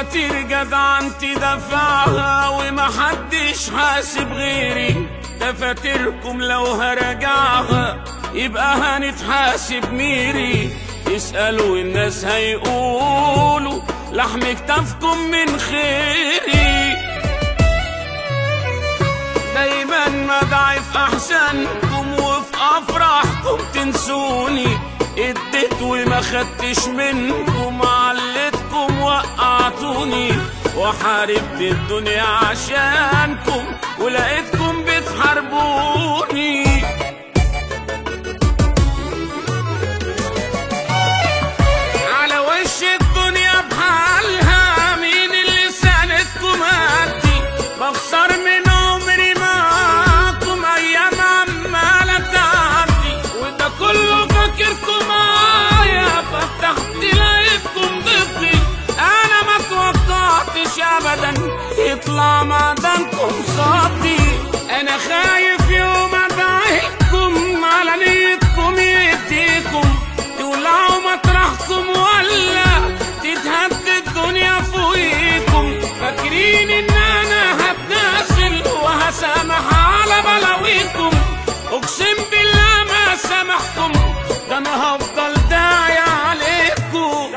فواتير جدع انت دفعها ومحدش حاسب غيري. دفاتركم لو هرجعها يبقى هنتحاسب ميري. يسألوا الناس هيقولوا لحم كتافكم من خيري. دايما مدعي في احسانكم وفي افراحكم تنسوني. اديت وما خدتش منكم، علتكم وقعتوني. وحاربت الدنيا عشانكم ولقيتكم بتحاربوني. على وش الدنيا بحالها مين اللي ساندكم قدي؟ بخسر من عمري معاكم ايام عمالة تعدي. وده كله فاكركم معايا فتحت لقيتكم ضدي. انا ما توقعتش ابدا يطلع معدنكم صدي. انا خايف يوم ادعيكم على نيتكم يديكم تولعوا مطرحكم ولا تتهد الدنيا فوقيكم. فاكرين ان انا هتنازل وهسامح على بلاويكم؟ اقسم بالله ما سامحكم، ده انا هفضل داعي عليكم.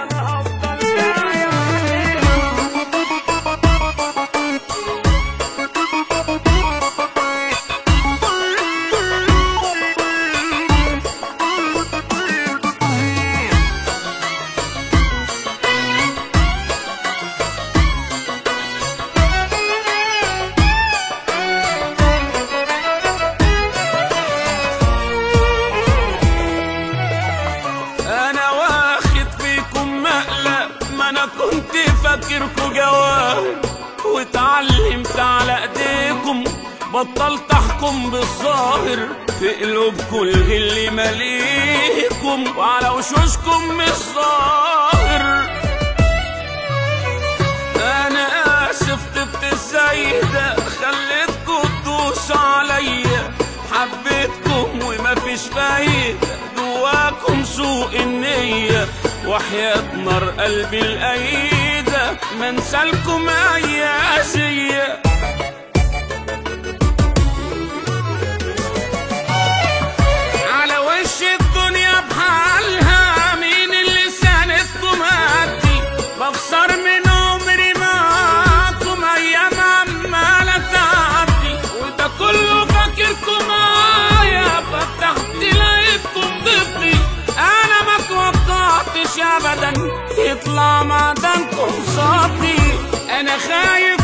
انا كنت فاكركوا جواب واتعلمت على ايديكم. بطلت احكم بالظاهر، في قلوبكم الغل مليكم وعلى وشوشكم مش ظاهر. انا اسف طبت الزايدة خليتكوا تدوسوا عليا. حبيتكم ومفيش فايدة جواكم سوء النية. وحياة نار قلبي الأيدة منسالكم أي أذية. على وش الدنيا بحالها مين اللي ساندكم قدي؟ بخسر من عمري معاكم أيام عمالة تعدي. وده كله فاكركم معايا فتحت لقيتكم ضدي. أنا ما توقعتش أبدا يطلع معدنكم صدي. أنا خايف